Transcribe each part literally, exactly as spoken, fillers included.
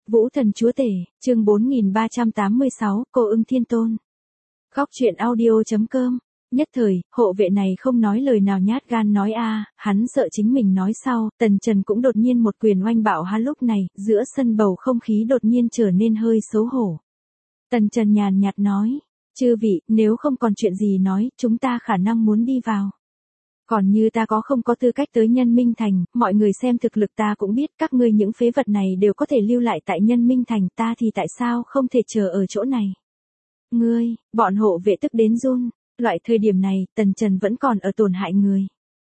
Vũ Thần Chúa Tể, chương bốn nghìn ba trăm tám mươi sáu, Cô Ưng Thiên Tôn. Góc truyện audio.com. Nhất thời, hộ vệ này không nói lời nào nhát gan nói a, hắn sợ chính mình nói sau, Tần Trần cũng đột nhiên một quyền oanh bạo hắn lúc này, giữa sân bầu không khí đột nhiên trở nên hơi xấu hổ. Tần Trần nhàn nhạt nói, chư vị, nếu không còn chuyện gì nói, chúng ta khả năng muốn đi vào. Còn như ta có không có tư cách tới Nhân Minh Thành, mọi người xem thực lực ta cũng biết các ngươi những phế vật này đều có thể lưu lại tại Nhân Minh Thành, ta thì tại sao không thể chờ ở chỗ này. Ngươi, bọn hộ vệ tức đến run, loại thời điểm này, Tần Trần vẫn còn ở tổn hại người.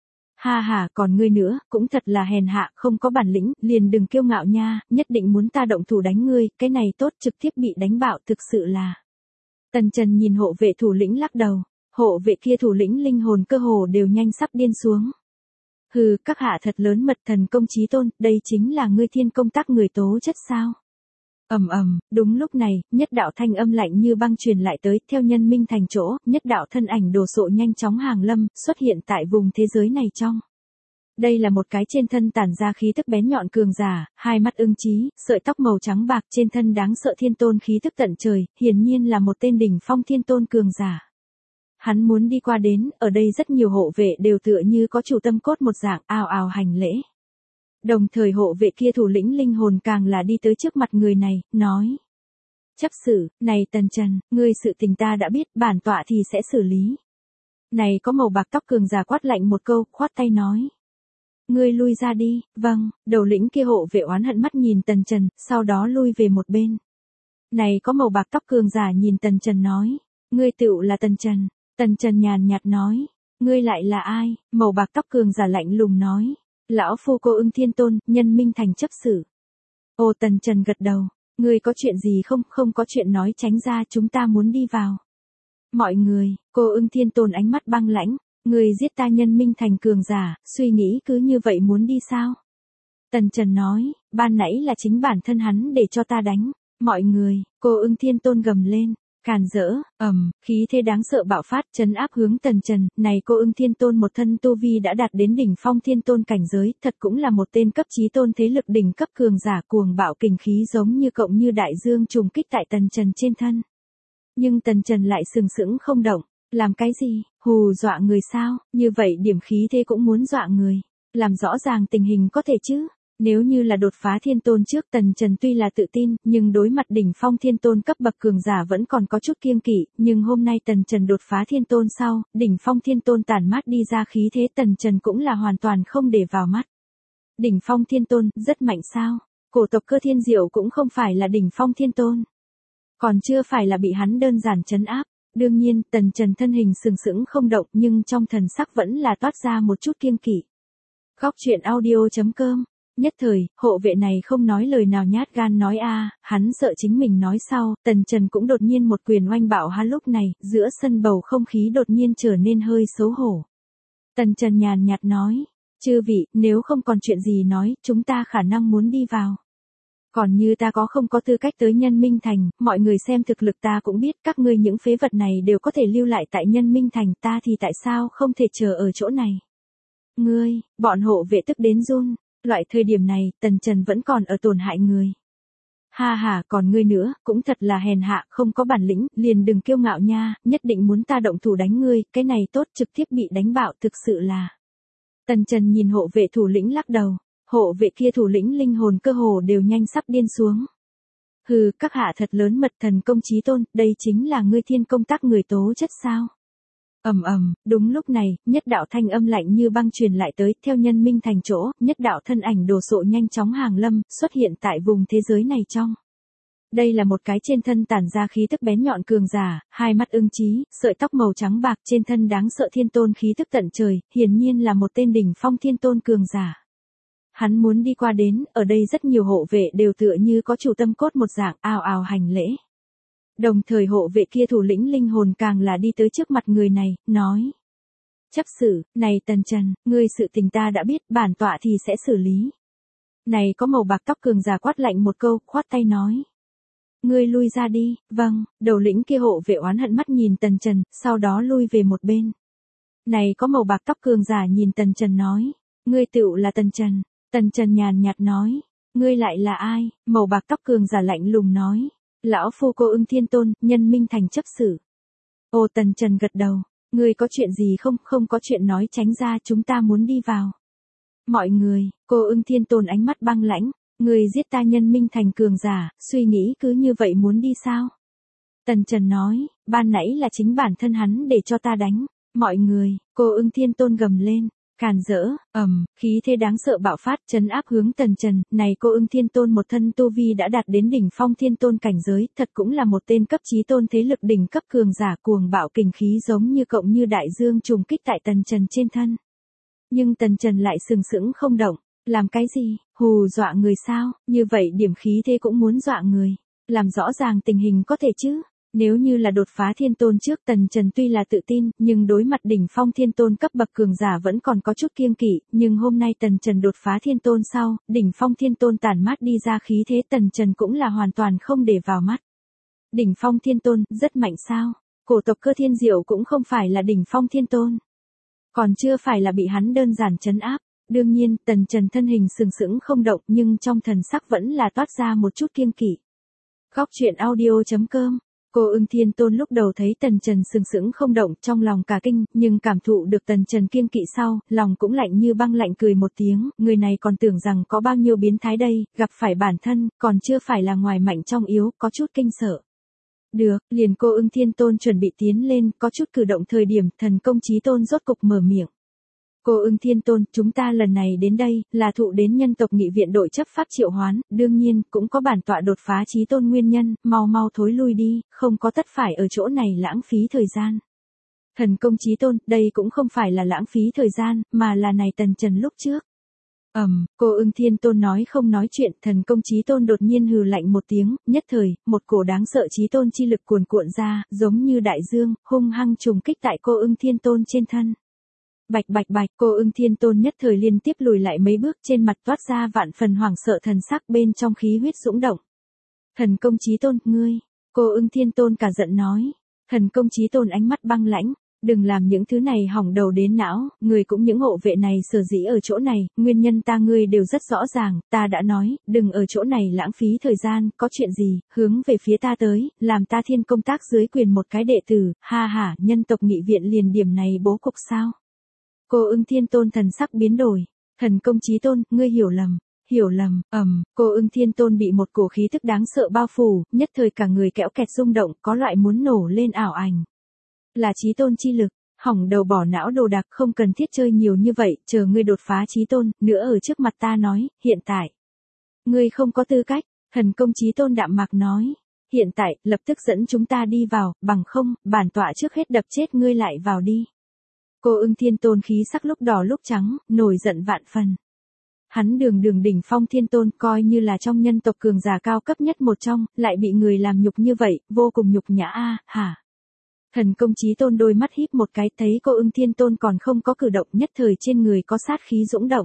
Ha ha, còn ngươi nữa, cũng thật là hèn hạ, không có bản lĩnh, liền đừng kiêu ngạo nha, nhất định muốn ta động thủ đánh ngươi, cái này tốt trực tiếp bị đánh bạo thực sự là. Tần Trần nhìn hộ vệ thủ lĩnh lắc đầu. Hộ vệ kia thủ lĩnh linh hồn cơ hồ đều nhanh sắp điên xuống. Hừ, các hạ thật lớn mật thần công chí tôn, đây chính là ngươi thiên công tác người tố chất sao? Ầm ầm, đúng lúc này, nhất đạo thanh âm lạnh như băng truyền lại tới, theo Nhân Minh Thành chỗ, nhất đạo thân ảnh đồ sộ nhanh chóng hàng lâm, xuất hiện tại vùng thế giới này trong. Đây là một cái trên thân tản ra khí tức bén nhọn cường giả, hai mắt ưng chí, sợi tóc màu trắng bạc trên thân đáng sợ thiên tôn khí tức tận trời, hiển nhiên là một tên đỉnh phong thiên tôn cường giả. Hắn muốn đi qua đến, ở đây rất nhiều hộ vệ đều tựa như có chủ tâm cốt một dạng, ào ào hành lễ. Đồng thời hộ vệ kia thủ lĩnh linh hồn càng là đi tới trước mặt người này, nói. Chấp sự, này Tần Trần, ngươi sự tình ta đã biết, bản tọa thì sẽ xử lý. Này có màu bạc tóc cường giả quát lạnh một câu, khoát tay nói. Ngươi lui ra đi, vâng, đầu lĩnh kia hộ vệ oán hận mắt nhìn Tần Trần, sau đó lui về một bên. Này có màu bạc tóc cường giả nhìn Tần Trần nói. Ngươi tựu là Tần Trần. Tần Trần nhàn nhạt nói, ngươi lại là ai? Màu bạc tóc cường giả lạnh lùng nói, lão phu Cô Ưng Thiên Tôn, Nhân Minh Thành chấp sự. Ồ, Tần Trần gật đầu, ngươi có chuyện gì không? Không có chuyện nói, tránh ra, chúng ta muốn đi vào. Mọi người, Cô Ưng Thiên Tôn ánh mắt băng lãnh, ngươi giết ta Nhân Minh Thành cường giả, suy nghĩ cứ như vậy muốn đi sao? Tần Trần nói, ban nãy là chính bản thân hắn để cho ta đánh. Mọi người, Cô Ưng Thiên Tôn gầm lên. Càn rỡ, ầm, khí thế đáng sợ bạo phát, trấn áp hướng Tần Trần, này Cô Ưng Thiên Tôn một thân tu vi đã đạt đến đỉnh phong thiên tôn cảnh giới, thật cũng là một tên cấp chí tôn thế lực đỉnh cấp cường giả cuồng bạo kình khí giống như cộng như đại dương trùng kích tại Tần Trần trên thân. Nhưng Tần Trần lại sừng sững không động, làm cái gì, hù dọa người sao, như vậy điểm khí thế cũng muốn dọa người, làm rõ ràng tình hình có thể chứ. Nếu như là đột phá thiên tôn trước, Tần Trần tuy là tự tin, nhưng đối mặt đỉnh phong thiên tôn cấp bậc cường giả vẫn còn có chút kiêng kỵ, nhưng hôm nay Tần Trần đột phá thiên tôn sau, đỉnh phong thiên tôn tản mát đi ra khí thế Tần Trần cũng là hoàn toàn không để vào mắt. Đỉnh phong thiên tôn, rất mạnh sao? Cổ tộc Cơ Thiên Diệu cũng không phải là đỉnh phong thiên tôn. Còn chưa phải là bị hắn đơn giản trấn áp. Đương nhiên, Tần Trần thân hình sừng sững không động nhưng trong thần sắc vẫn là toát ra một chút kiêng kỵ. Góc truyện audio.com. Nhất thời, hộ vệ này không nói lời nào nhát gan nói a, hắn sợ chính mình nói sau, Tần Trần cũng đột nhiên một quyền oanh bạo hắn lúc này, giữa sân bầu không khí đột nhiên trở nên hơi xấu hổ. Tần Trần nhàn nhạt nói, chư vị, nếu không còn chuyện gì nói, chúng ta khả năng muốn đi vào. Còn như ta có không có tư cách tới Nhân Minh Thành, mọi người xem thực lực ta cũng biết các ngươi những phế vật này đều có thể lưu lại tại Nhân Minh Thành, ta thì tại sao không thể chờ ở chỗ này. Ngươi, bọn hộ vệ tức đến run. Loại thời điểm này, Tần Trần vẫn còn ở tổn hại người. Ha ha, còn ngươi nữa, cũng thật là hèn hạ, không có bản lĩnh, liền đừng kiêu ngạo nha, nhất định muốn ta động thủ đánh ngươi, cái này tốt trực tiếp bị đánh bạo thực sự là. Tần Trần nhìn hộ vệ thủ lĩnh lắc đầu, hộ vệ kia thủ lĩnh linh hồn cơ hồ đều nhanh sắp điên xuống. Hừ, các hạ thật lớn mật thần công chí tôn, đây chính là ngươi thiên công tác người tố chất sao? Ầm ầm, đúng lúc này, nhất đạo thanh âm lạnh như băng truyền lại tới, theo Nhân Minh Thành chỗ, nhất đạo thân ảnh đồ sộ nhanh chóng hàng lâm, xuất hiện tại vùng thế giới này trong. Đây là một cái trên thân tản ra khí tức bén nhọn cường giả, hai mắt ưng chí, sợi tóc màu trắng bạc trên thân đáng sợ thiên tôn khí tức tận trời, hiển nhiên là một tên đỉnh phong thiên tôn cường giả. Hắn muốn đi qua đến, ở đây rất nhiều hộ vệ đều tựa như có chủ tâm cốt một dạng, ào ào hành lễ. Đồng thời hộ vệ kia thủ lĩnh linh hồn càng là đi tới trước mặt người này, nói. Chấp sự, này Tần Trần, ngươi sự tình ta đã biết, bản tọa thì sẽ xử lý. Này có màu bạc tóc cường giả quát lạnh một câu, khoát tay nói. Ngươi lui ra đi, vâng, đầu lĩnh kia hộ vệ oán hận mắt nhìn Tần Trần, sau đó lui về một bên. Này có màu bạc tóc cường giả nhìn Tần Trần nói. Ngươi tựu là Tần Trần. Tần Trần nhàn nhạt nói. Ngươi lại là ai? Màu bạc tóc cường giả lạnh lùng nói. Lão phu Cô Ưng Thiên Tôn, Nhân Minh Thành chấp sự. Ô Tần Trần gật đầu. Ngươi có chuyện gì không? Không có chuyện nói tránh ra, chúng ta muốn đi vào. Mọi người, Cô Ưng Thiên Tôn ánh mắt băng lãnh. Ngươi giết ta Nhân Minh Thành cường giả, suy nghĩ cứ như vậy muốn đi sao? Tần Trần nói, ban nãy là chính bản thân hắn để cho ta đánh. Mọi người, Cô Ưng Thiên Tôn gầm lên. Càn rỡ, ầm, khí thế đáng sợ bạo phát, trấn áp hướng Tần Trần, này Cô Ưng Thiên Tôn một thân tu vi đã đạt đến đỉnh phong thiên tôn cảnh giới, thật cũng là một tên cấp chí tôn thế lực đỉnh cấp cường giả, cuồng bạo kình khí giống như cộng như đại dương trùng kích tại Tần Trần trên thân. Nhưng Tần Trần lại sừng sững không động, làm cái gì, hù dọa người sao, như vậy điểm khí thế cũng muốn dọa người, làm rõ ràng tình hình có thể chứ. Nếu như là đột phá thiên tôn trước, Tần Trần tuy là tự tin, nhưng đối mặt đỉnh phong thiên tôn cấp bậc cường giả vẫn còn có chút kiêng kỵ, nhưng hôm nay Tần Trần đột phá thiên tôn sau, đỉnh phong thiên tôn tản mát đi ra khí thế Tần Trần cũng là hoàn toàn không để vào mắt. Đỉnh phong thiên tôn, rất mạnh sao? Cổ tộc Cơ Thiên Diệu cũng không phải là đỉnh phong thiên tôn. Còn chưa phải là bị hắn đơn giản trấn áp. Đương nhiên, Tần Trần thân hình sừng sững không động nhưng trong thần sắc vẫn là toát ra một chút kiêng kỵ. Góc truyện audio chấm com. Cô Ưng Thiên Tôn lúc đầu thấy Tần Trần sừng sững không động, trong lòng cả kinh, nhưng cảm thụ được Tần Trần kiêng kỵ sau, lòng cũng lạnh như băng, lạnh cười một tiếng, người này còn tưởng rằng có bao nhiêu biến thái đây, gặp phải bản thân, còn chưa phải là ngoài mạnh trong yếu, có chút kinh sợ. Được, liền Cô Ưng Thiên Tôn chuẩn bị tiến lên, có chút cử động thời điểm, Thần Công Chí Tôn rốt cục mở miệng. Cô Ưng Thiên Tôn, chúng ta lần này đến đây, là thụ đến nhân tộc nghị viện đội chấp pháp triệu hoán, đương nhiên, cũng có bản tọa đột phá chí tôn nguyên nhân, mau mau thối lui đi, không có tất phải ở chỗ này lãng phí thời gian. Thần Công Chí Tôn, đây cũng không phải là lãng phí thời gian, mà là này Tần Trần lúc trước. Ầm, um, Cô Ưng Thiên Tôn nói không nói chuyện, Thần Công Chí Tôn đột nhiên hừ lạnh một tiếng, nhất thời, một cổ đáng sợ chí tôn chi lực cuồn cuộn ra, giống như đại dương, hung hăng trùng kích tại Cô Ưng Thiên Tôn trên thân. Bạch bạch bạch, Cô Ưng Thiên Tôn nhất thời liên tiếp lùi lại mấy bước, trên mặt toát ra vạn phần hoảng sợ thần sắc, bên trong khí huyết dũng động. Thần Công Chí Tôn, ngươi, Cô Ưng Thiên Tôn cả giận nói. Thần Công Chí Tôn ánh mắt băng lãnh, đừng làm những thứ này hỏng đầu đến não, người cũng những hộ vệ này sở dĩ ở chỗ này, nguyên nhân ta ngươi đều rất rõ ràng, ta đã nói, đừng ở chỗ này lãng phí thời gian, có chuyện gì, hướng về phía ta tới, làm ta thiên công tác dưới quyền một cái đệ tử, ha ha, nhân tộc nghị viện liền điểm này bố cục sao? Cô Ưng Thiên Tôn thần sắc biến đổi. Thần Công Chí Tôn, ngươi hiểu lầm, hiểu lầm, ầm, um, Cô Ưng Thiên Tôn bị một cổ khí tức đáng sợ bao phủ, nhất thời cả người kẽo kẹt rung động, có loại muốn nổ lên ảo ảnh. Là chí tôn chi lực, hỏng đầu bỏ não đồ đạc, không cần thiết chơi nhiều như vậy, chờ ngươi đột phá chí tôn, nữa ở trước mặt ta nói, hiện tại. Ngươi không có tư cách, Thần Công Chí Tôn đạm mạc nói. Hiện tại, lập tức dẫn chúng ta đi vào, bằng không, bản tọa trước hết đập chết ngươi lại vào đi. Cô Ưng Thiên Tôn khí sắc lúc đỏ lúc trắng, nổi giận vạn phần. Hắn đường đường đỉnh phong thiên tôn, coi như là trong nhân tộc cường giả cao cấp nhất một trong, lại bị người làm nhục như vậy, vô cùng nhục nhã a, hả? Thần Công Chí Tôn đôi mắt híp một cái, thấy Cô Ưng Thiên Tôn còn không có cử động, nhất thời trên người có sát khí dũng động.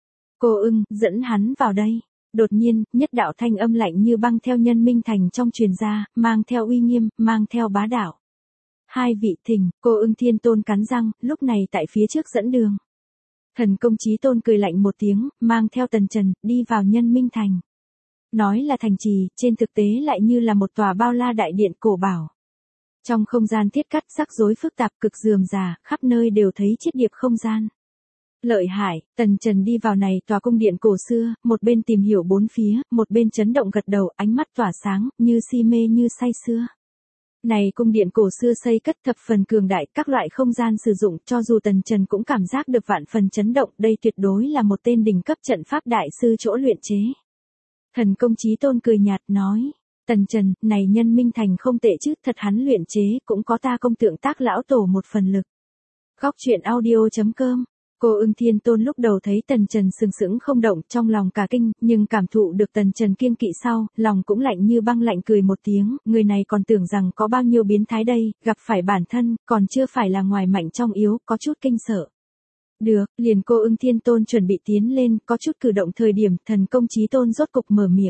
Cô Ưng, dẫn hắn vào đây. Đột nhiên, nhất đạo thanh âm lạnh như băng theo Nhân Minh Thành trong truyền ra, mang theo uy nghiêm, mang theo bá đạo. Hai vị thỉnh, Cô Ưng Thiên Tôn cắn răng, lúc này tại phía trước dẫn đường. Thần Công Chí Tôn cười lạnh một tiếng, mang theo Tần Trần, đi vào Nhân Minh Thành. Nói là thành trì, trên thực tế lại như là một tòa bao la đại điện cổ bảo. Trong không gian thiết cắt rắc rối phức tạp cực rườm rà, khắp nơi đều thấy chiết điệp không gian. Lợi hại, Tần Trần đi vào này tòa cung điện cổ xưa, một bên tìm hiểu bốn phía, một bên chấn động gật đầu, ánh mắt tỏa sáng, như si mê như say sưa. Này cung điện cổ xưa xây cất thập phần cường đại, các loại không gian sử dụng, cho dù Tần Trần cũng cảm giác được vạn phần chấn động, đây tuyệt đối là một tên đỉnh cấp trận pháp đại sư chỗ luyện chế. Thần Công Chí Tôn cười nhạt nói, Tần Trần, này Nhân Minh Thành không tệ chứ, thật hắn luyện chế, cũng có ta công tượng tác lão tổ một phần lực. Góc truyện audio chấm com. Cô Ưng Thiên Tôn lúc đầu thấy Tần Trần sừng sững không động, trong lòng cả kinh, nhưng cảm thụ được Tần Trần kiêng kỵ sau, lòng cũng lạnh như băng, lạnh cười một tiếng, người này còn tưởng rằng có bao nhiêu biến thái đây, gặp phải bản thân, còn chưa phải là ngoài mạnh trong yếu, có chút kinh sợ. Được, liền Cô Ưng Thiên Tôn chuẩn bị tiến lên, có chút cử động thời điểm, Thần Công Chí Tôn rốt cục mở miệng.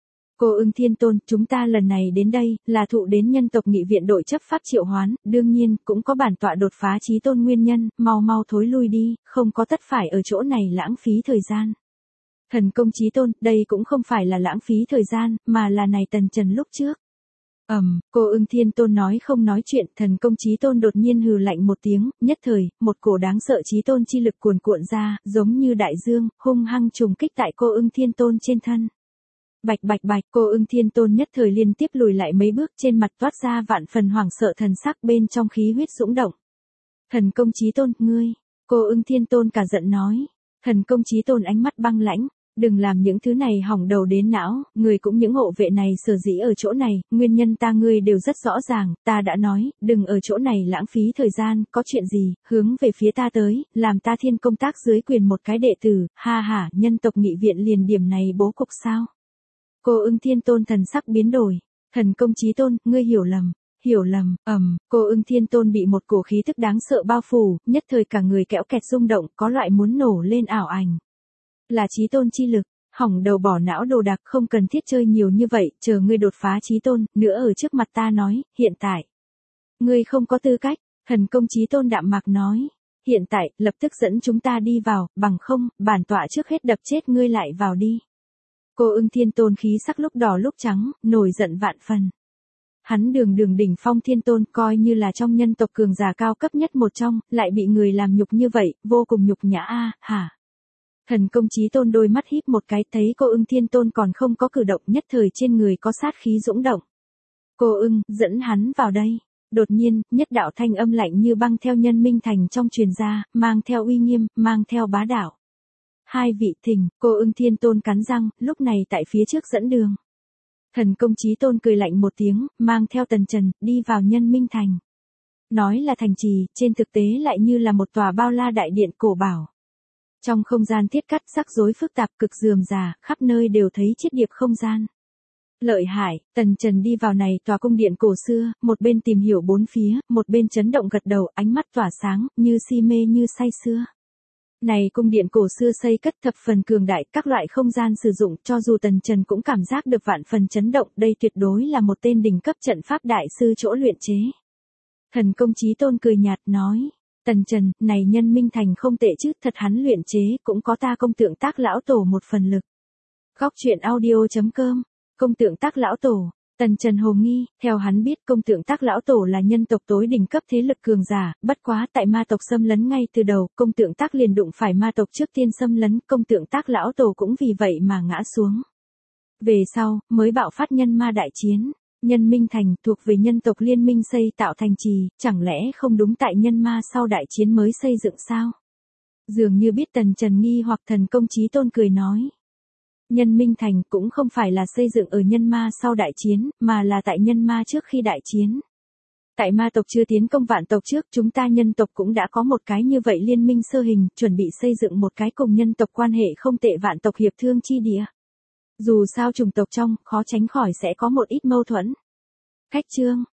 Cô Ưng Thiên Tôn, chúng ta lần này đến đây, là thụ đến nhân tộc nghị viện đội chấp pháp triệu hoán, đương nhiên, cũng có bản tọa đột phá chí tôn nguyên nhân, mau mau thối lui đi, không có tất phải ở chỗ này lãng phí thời gian. Thần công chí tôn, đây cũng không phải là lãng phí thời gian, mà là này Tần Trần lúc trước. Ầm, um, cô Ưng Thiên Tôn nói không nói chuyện, thần công chí tôn đột nhiên hừ lạnh một tiếng, nhất thời, một cổ đáng sợ chí tôn chi lực cuồn cuộn ra, giống như đại dương, hung hăng trùng kích tại cô Ưng Thiên Tôn trên thân. Bạch bạch bạch, cô Ưng Thiên Tôn nhất thời liên tiếp lùi lại mấy bước, trên mặt toát ra vạn phần hoảng sợ thần sắc, bên trong khí huyết dũng động. Thần công chí tôn, ngươi, cô Ưng Thiên Tôn cả giận nói. Thần công chí tôn ánh mắt băng lãnh, đừng làm những thứ này hỏng đầu đến não, người cũng những hộ vệ này sở dĩ ở chỗ này, nguyên nhân ta ngươi đều rất rõ ràng, ta đã nói, đừng ở chỗ này lãng phí thời gian, có chuyện gì, hướng về phía ta tới, làm ta thiên công tác dưới quyền một cái đệ tử, ha ha, nhân tộc nghị viện liền điểm này bố cục sao? Cô Ưng Thiên Tôn thần sắc biến đổi, thần công chí tôn, ngươi hiểu lầm. Hiểu lầm, ầm, um, cô Ưng Thiên Tôn bị một cổ khí tức đáng sợ bao phủ, nhất thời cả người kẽo kẹt rung động, có loại muốn nổ lên ảo ảnh. Là chí tôn chi lực, hỏng đầu bỏ não đồ đạc, không cần thiết chơi nhiều như vậy, chờ ngươi đột phá chí tôn, nữa ở trước mặt ta nói, hiện tại. Ngươi không có tư cách, thần công chí tôn đạm mạc nói. Hiện tại, lập tức dẫn chúng ta đi vào, bằng không, bản tọa trước hết đập chết ngươi lại vào đi. Cô Ưng Thiên Tôn khí sắc lúc đỏ lúc trắng, nổi giận vạn phần. Hắn đường đường đỉnh phong thiên tôn, coi như là trong nhân tộc cường giả cao cấp nhất một trong, lại bị người làm nhục như vậy, vô cùng nhục nhã a, hả? Thần công chí tôn đôi mắt híp một cái, thấy cô Ưng Thiên Tôn còn không có cử động, nhất thời trên người có sát khí dũng động. Cô Ưng, dẫn hắn vào đây. Đột nhiên, nhất đạo thanh âm lạnh như băng theo Nhân Minh Thành trong truyền ra, mang theo uy nghiêm, mang theo bá đạo. Hai vị thỉnh, cô Ưng Thiên Tôn cắn răng, lúc này tại phía trước dẫn đường. Thần công chí tôn cười lạnh một tiếng, mang theo Tần Trần, đi vào Nhân Minh Thành. Nói là thành trì, trên thực tế lại như là một tòa bao la đại điện cổ bảo. Trong không gian thiết cắt rắc rối phức tạp cực rườm rà, khắp nơi đều thấy chiết điệp không gian. Lợi hại, Tần Trần đi vào này tòa cung điện cổ xưa, một bên tìm hiểu bốn phía, một bên chấn động gật đầu, ánh mắt tỏa sáng, như si mê như say sưa. Này cung điện cổ xưa xây cất thập phần cường đại, các loại không gian sử dụng, cho dù Tần Trần cũng cảm giác được vạn phần chấn động, đây tuyệt đối là một tên đỉnh cấp trận pháp đại sư chỗ luyện chế. Thần công chí tôn cười nhạt nói, Tần Trần, này Nhân Minh Thành không tệ chứ, thật hắn luyện chế, cũng có ta công tượng tác lão tổ một phần lực. Góc truyện audio chấm com, công tượng tác lão tổ. Tần Trần hồ nghi, theo hắn biết công tượng tác lão tổ là nhân tộc tối đỉnh cấp thế lực cường giả, bất quá tại ma tộc xâm lấn ngay từ đầu, công tượng tác liền đụng phải ma tộc trước tiên xâm lấn, công tượng tác lão tổ cũng vì vậy mà ngã xuống. Về sau, mới bạo phát nhân ma đại chiến, Nhân Minh Thành thuộc về nhân tộc liên minh xây tạo thành trì, chẳng lẽ không đúng tại nhân ma sau đại chiến mới xây dựng sao? Dường như biết Tần Trần nghi hoặc thần công chí tôn cười nói. Nhân Minh Thành cũng không phải là xây dựng ở nhân ma sau đại chiến, mà là tại nhân ma trước khi đại chiến. Tại ma tộc chưa tiến công vạn tộc trước, chúng ta nhân tộc cũng đã có một cái như vậy liên minh sơ hình, chuẩn bị xây dựng một cái cùng nhân tộc quan hệ không tệ vạn tộc hiệp thương chi địa. Dù sao chủng tộc trong, khó tránh khỏi sẽ có một ít mâu thuẫn. Khách chương,